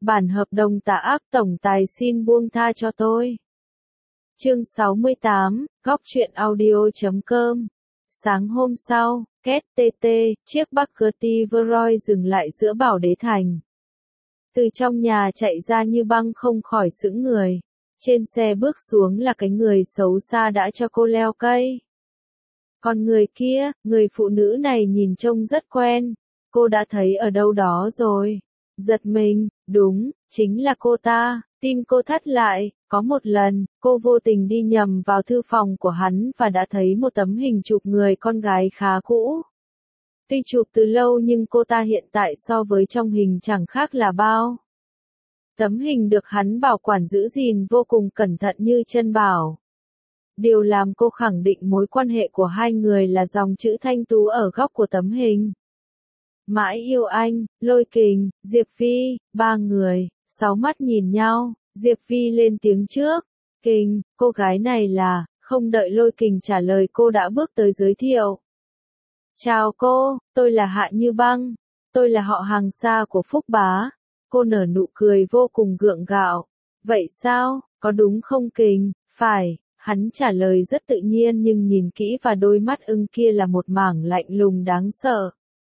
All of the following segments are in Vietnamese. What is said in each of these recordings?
Bản hợp đồng tà ác tổng tài xin buông tha cho tôi. Chương 68, góc truyện audio.com. Sáng hôm sau, két TT, chiếc Bugatti Veyron dừng lại giữa Bảo Đế Thành. Từ trong nhà chạy ra Như Băng không khỏi sững người. Trên xe bước xuống là cái người xấu xa đã cho cô leo cây. Còn người kia, người phụ nữ này nhìn trông rất quen. Cô đã thấy ở đâu đó rồi. Giật mình, đúng, chính là cô ta. Tim cô thắt lại, có một lần, cô vô tình đi nhầm vào thư phòng của hắn và đã thấy một tấm hình chụp người con gái khá cũ. Tuy chụp từ lâu nhưng cô ta hiện tại so với trong hình chẳng khác là bao. Tấm hình được hắn bảo quản giữ gìn vô cùng cẩn thận như chân bảo. Điều làm cô khẳng định mối quan hệ của hai người là dòng chữ thanh tú ở góc của tấm hình. Mãi yêu anh, Lôi Kình, Diệp Phi, ba người, sáu mắt nhìn nhau, Diệp Phi lên tiếng trước. Kình, cô gái này là, không đợi Lôi Kình trả lời cô đã bước tới giới thiệu. Chào cô, tôi là Hạ Như Băng, tôi là họ hàng xa của Phúc Bá. Cô nở nụ cười vô cùng gượng gạo. Vậy sao, có đúng không Kình? Phải, hắn trả lời rất tự nhiên nhưng nhìn kỹ vào đôi mắt ưng kia là một mảng lạnh lùng đáng sợ.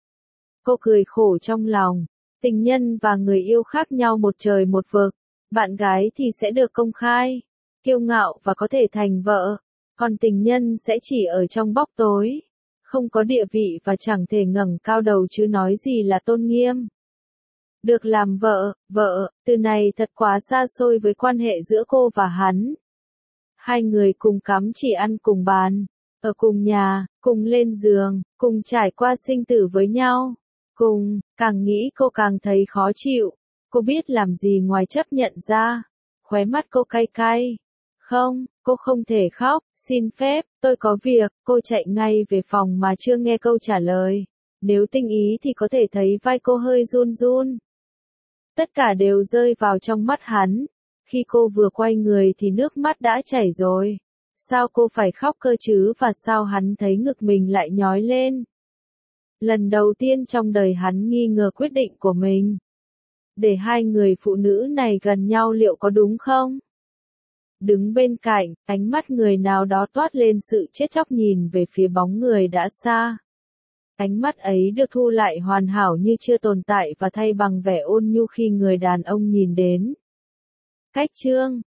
Cô cười khổ trong lòng. Tình nhân và người yêu khác nhau một trời một vực. Bạn gái thì sẽ được công khai, kiêu ngạo và có thể thành vợ. Còn tình nhân sẽ chỉ ở trong bóng tối. Không có địa vị và chẳng thể ngẩng cao đầu chứ nói gì là tôn nghiêm. Được làm vợ, từ này thật quá xa xôi với quan hệ giữa cô và hắn. Hai người cùng cắm chỉ ăn cùng bàn, ở cùng nhà, cùng lên giường, cùng trải qua sinh tử với nhau. Càng nghĩ cô càng thấy khó chịu. Cô biết làm gì ngoài chấp nhận ra. Khóe mắt cô cay cay. Không, cô không thể khóc, xin phép, tôi có việc. Cô chạy ngay về phòng mà chưa nghe câu trả lời. Nếu tinh ý thì có thể thấy vai cô hơi run run. Tất cả đều rơi vào trong mắt hắn. Khi cô vừa quay người thì nước mắt đã chảy rồi. Sao cô phải khóc cơ chứ và sao hắn thấy ngực mình lại nhói lên? Lần đầu tiên trong đời hắn nghi ngờ quyết định của mình. Để hai người phụ nữ này gần nhau liệu có đúng không? Đứng bên cạnh, ánh mắt người nào đó toát lên sự chết chóc nhìn về phía bóng người đã xa. Ánh mắt ấy được thu lại hoàn hảo như chưa tồn tại và thay bằng vẻ ôn nhu khi người đàn ông nhìn đến. Cách chương,